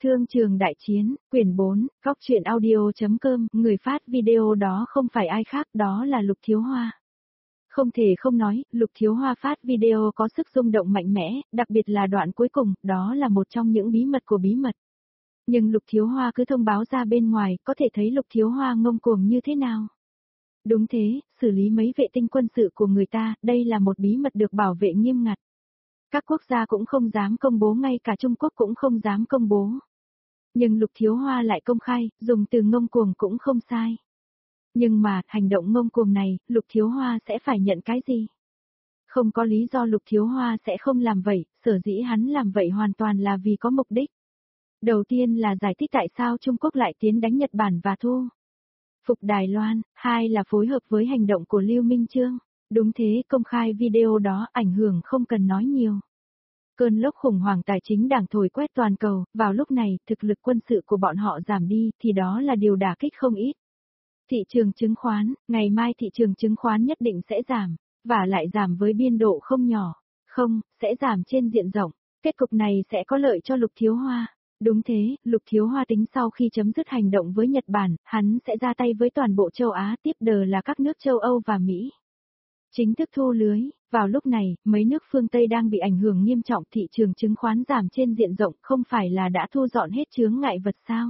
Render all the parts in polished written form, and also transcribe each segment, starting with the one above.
Thương trường đại chiến, quyển 4, góc truyện audio.com, người phát video đó không phải ai khác, đó là Lục Thiếu Hoa. Không thể không nói, Lục Thiếu Hoa phát video có sức rung động mạnh mẽ, đặc biệt là đoạn cuối cùng, đó là một trong những bí mật của bí mật. Nhưng Lục Thiếu Hoa cứ thông báo ra bên ngoài, có thể thấy Lục Thiếu Hoa ngông cuồng như thế nào. Đúng thế, xử lý mấy vệ tinh quân sự của người ta, đây là một bí mật được bảo vệ nghiêm ngặt. Các quốc gia cũng không dám công bố, ngay cả Trung Quốc cũng không dám công bố. Nhưng Lục Thiếu Hoa lại công khai, dùng từ ngông cuồng cũng không sai. Nhưng mà, hành động ngông cuồng này, Lục Thiếu Hoa sẽ phải nhận cái gì? Không có lý do Lục Thiếu Hoa sẽ không làm vậy, sở dĩ hắn làm vậy hoàn toàn là vì có mục đích. Đầu tiên là giải thích tại sao Trung Quốc lại tiến đánh Nhật Bản và thu phục Đài Loan, hai là phối hợp với hành động của Lưu Minh Chương. Đúng thế, công khai video đó ảnh hưởng không cần nói nhiều. Cơn lốc khủng hoảng tài chính đảng thổi quét toàn cầu, vào lúc này, thực lực quân sự của bọn họ giảm đi, thì đó là điều đả kích không ít. Thị trường chứng khoán, ngày mai thị trường chứng khoán nhất định sẽ giảm, và lại giảm với biên độ không nhỏ. Không, sẽ giảm trên diện rộng. Kết cục này sẽ có lợi cho Lục Thiếu Hoa. Đúng thế, Lục Thiếu Hoa tính sau khi chấm dứt hành động với Nhật Bản, hắn sẽ ra tay với toàn bộ châu Á, tiếp đờ là các nước châu Âu và Mỹ. Chính thức thu lưới, vào lúc này, mấy nước phương Tây đang bị ảnh hưởng nghiêm trọng, thị trường chứng khoán giảm trên diện rộng, không phải là đã thu dọn hết chướng ngại vật sao?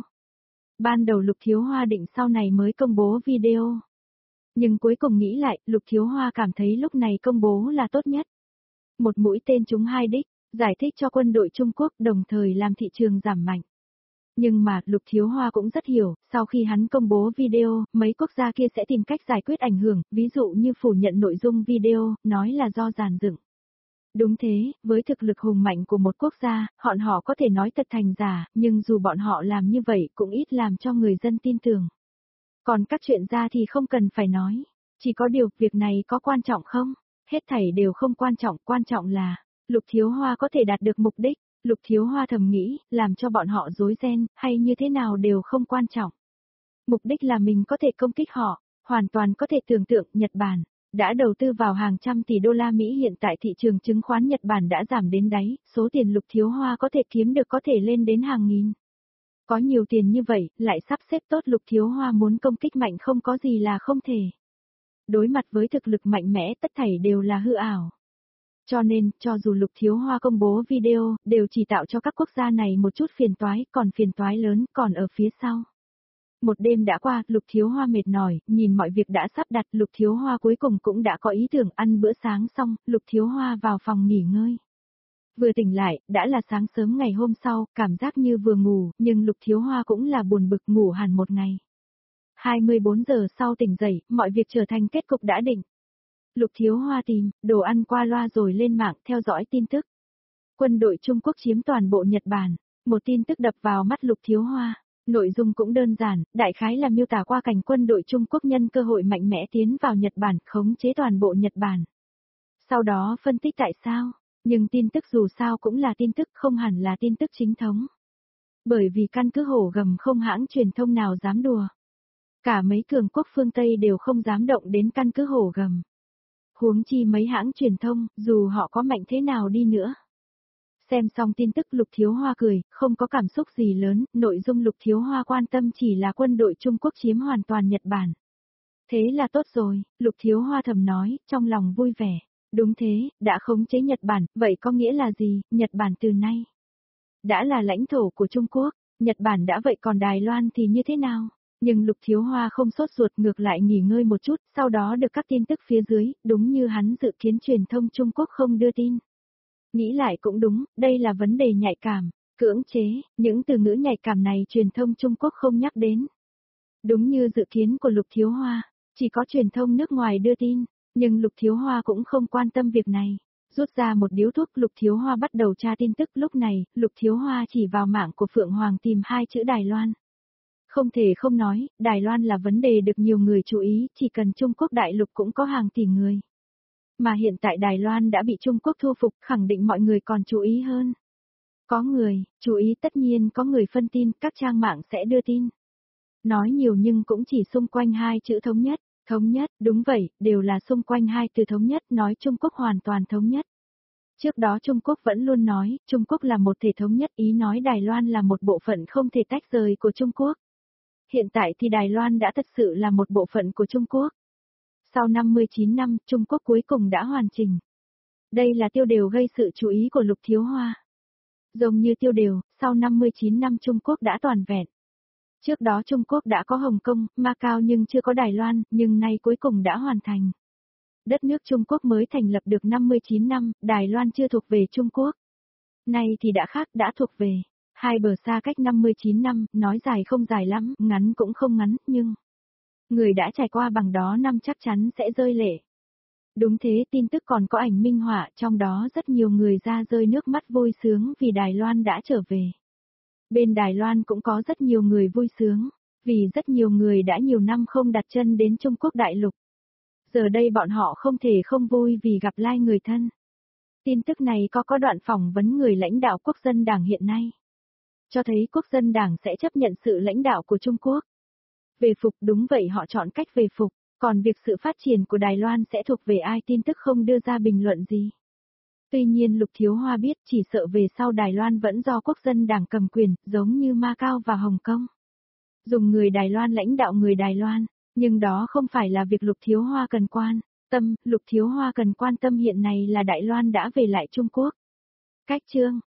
Ban đầu Lục Thiếu Hoa định sau này mới công bố video. Nhưng cuối cùng nghĩ lại, Lục Thiếu Hoa cảm thấy lúc này công bố là tốt nhất. Một mũi tên trúng hai đích, giải thích cho quân đội Trung Quốc, đồng thời làm thị trường giảm mạnh. Nhưng mà, Lục Thiếu Hoa cũng rất hiểu, sau khi hắn công bố video, mấy quốc gia kia sẽ tìm cách giải quyết ảnh hưởng, ví dụ như phủ nhận nội dung video, nói là do dàn dựng. Đúng thế, với thực lực hùng mạnh của một quốc gia, họ có thể nói thật thành giả, nhưng dù bọn họ làm như vậy cũng ít làm cho người dân tin tưởng. Còn các chuyện ra thì không cần phải nói. Chỉ có điều, việc này có quan trọng không? Hết thảy đều không quan trọng là, Lục Thiếu Hoa có thể đạt được mục đích. Lục Thiếu Hoa thầm nghĩ, làm cho bọn họ rối ren, hay như thế nào đều không quan trọng. Mục đích là mình có thể công kích họ, hoàn toàn có thể tưởng tượng Nhật Bản đã đầu tư vào hàng trăm tỷ đô la Mỹ, hiện tại thị trường chứng khoán Nhật Bản đã giảm đến đáy, số tiền Lục Thiếu Hoa có thể kiếm được có thể lên đến hàng nghìn. Có nhiều tiền như vậy, lại sắp xếp tốt, Lục Thiếu Hoa muốn công kích mạnh không có gì là không thể. Đối mặt với thực lực mạnh mẽ, tất thảy đều là hư ảo. Cho nên, cho dù Lục Thiếu Hoa công bố video, đều chỉ tạo cho các quốc gia này một chút phiền toái, còn phiền toái lớn còn ở phía sau. Một đêm đã qua, Lục Thiếu Hoa mệt mỏi, nhìn mọi việc đã sắp đặt, Lục Thiếu Hoa cuối cùng cũng đã có ý tưởng. Ăn bữa sáng xong, Lục Thiếu Hoa vào phòng nghỉ ngơi. Vừa tỉnh lại, đã là sáng sớm ngày hôm sau, cảm giác như vừa ngủ, nhưng Lục Thiếu Hoa cũng là buồn bực, ngủ hẳn một ngày. 24 giờ sau tỉnh dậy, mọi việc trở thành kết cục đã định. Lục Thiếu Hoa tìm đồ ăn qua loa rồi lên mạng theo dõi tin tức. Quân đội Trung Quốc chiếm toàn bộ Nhật Bản. Một tin tức đập vào mắt Lục Thiếu Hoa. Nội dung cũng đơn giản, đại khái là miêu tả qua cảnh quân đội Trung Quốc nhân cơ hội mạnh mẽ tiến vào Nhật Bản, khống chế toàn bộ Nhật Bản. Sau đó phân tích tại sao, nhưng tin tức dù sao cũng là tin tức, không hẳn là tin tức chính thống. Bởi vì căn cứ Hổ Gầm không hãng truyền thông nào dám đùa. Cả mấy cường quốc phương Tây đều không dám động đến căn cứ Hổ Gầm. Huống chi mấy hãng truyền thông, dù họ có mạnh thế nào đi nữa. Xem xong tin tức, Lục Thiếu Hoa cười, không có cảm xúc gì lớn, nội dung Lục Thiếu Hoa quan tâm chỉ là quân đội Trung Quốc chiếm hoàn toàn Nhật Bản. Thế là tốt rồi, Lục Thiếu Hoa thầm nói, trong lòng vui vẻ. Đúng thế, đã khống chế Nhật Bản, vậy có nghĩa là gì, Nhật Bản từ nay đã là lãnh thổ của Trung Quốc, Nhật Bản đã vậy còn Đài Loan thì như thế nào? Nhưng Lục Thiếu Hoa không sốt ruột, ngược lại nghỉ ngơi một chút, sau đó được các tin tức phía dưới, đúng như hắn dự kiến truyền thông Trung Quốc không đưa tin. Nghĩ lại cũng đúng, đây là vấn đề nhạy cảm, cưỡng chế, những từ ngữ nhạy cảm này truyền thông Trung Quốc không nhắc đến. Đúng như dự kiến của Lục Thiếu Hoa, chỉ có truyền thông nước ngoài đưa tin, nhưng Lục Thiếu Hoa cũng không quan tâm việc này. Rút ra một điếu thuốc, Lục Thiếu Hoa bắt đầu tra tin tức. Lúc này, Lục Thiếu Hoa chỉ vào mạng của Phượng Hoàng tìm hai chữ Đài Loan. Không thể không nói, Đài Loan là vấn đề được nhiều người chú ý, chỉ cần Trung Quốc đại lục cũng có hàng tỷ người. Mà hiện tại Đài Loan đã bị Trung Quốc thu phục, khẳng định mọi người còn chú ý hơn. Có người, chú ý, tất nhiên có người phân tin, các trang mạng sẽ đưa tin. Nói nhiều nhưng cũng chỉ xung quanh hai chữ thống nhất. Thống nhất, đúng vậy, đều là xung quanh hai từ thống nhất, nói Trung Quốc hoàn toàn thống nhất. Trước đó Trung Quốc vẫn luôn nói, Trung Quốc là một thể thống nhất, ý nói Đài Loan là một bộ phận không thể tách rời của Trung Quốc. Hiện tại thì Đài Loan đã thật sự là một bộ phận của Trung Quốc. Sau 59 năm, Trung Quốc cuối cùng đã hoàn chỉnh. Đây là tiêu đề gây sự chú ý của Lục Thiếu Hoa. Giống như tiêu đề, sau 59 năm Trung Quốc đã toàn vẹn. Trước đó Trung Quốc đã có Hồng Kông, Macau nhưng chưa có Đài Loan, nhưng nay cuối cùng đã hoàn thành. Đất nước Trung Quốc mới thành lập được 59 năm, Đài Loan chưa thuộc về Trung Quốc. Nay thì đã khác, đã thuộc về. Hai bờ xa cách 59 năm, nói dài không dài lắm, ngắn cũng không ngắn, nhưng người đã trải qua bằng đó năm chắc chắn sẽ rơi lệ. Đúng thế, tin tức còn có ảnh minh họa, trong đó rất nhiều người ra rơi nước mắt vui sướng vì Đài Loan đã trở về. Bên Đài Loan cũng có rất nhiều người vui sướng, vì rất nhiều người đã nhiều năm không đặt chân đến Trung Quốc đại lục. Giờ đây bọn họ không thể không vui vì gặp lại người thân. Tin tức này có đoạn phỏng vấn người lãnh đạo Quốc dân Đảng hiện nay. Cho thấy Quốc dân Đảng sẽ chấp nhận sự lãnh đạo của Trung Quốc. Về phục, đúng vậy, họ chọn cách về phục, còn việc sự phát triển của Đài Loan sẽ thuộc về ai, tin tức không đưa ra bình luận gì. Tuy nhiên Lục Thiếu Hoa biết chỉ sợ về sau Đài Loan vẫn do Quốc dân Đảng cầm quyền, giống như Macau và Hồng Kông. Dùng người Đài Loan lãnh đạo người Đài Loan, nhưng đó không phải là việc Lục Thiếu Hoa cần quan tâm, Lục Thiếu Hoa cần quan tâm hiện nay là Đài Loan đã về lại Trung Quốc. Cách chương